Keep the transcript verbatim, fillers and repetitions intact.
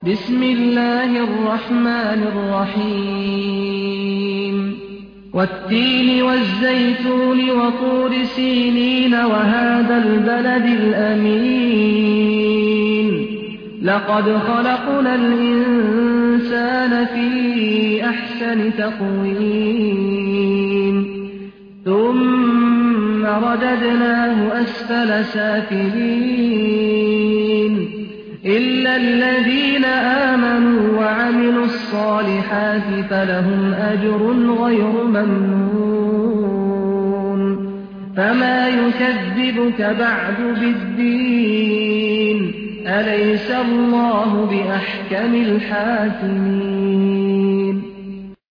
بسم الله الرحمن الرحيم والتين والزيتون وطور سينين وهذا البلد الأمين لقد خلقنا الإنسان في أحسن تقويم ثم رددناه أسفل سافلين إلا الذين آمنوا وعملوا الصالحات فلهم أجر غير ممنون فما يكذبك بعد بالدين أليس الله بأحكم الحاكمين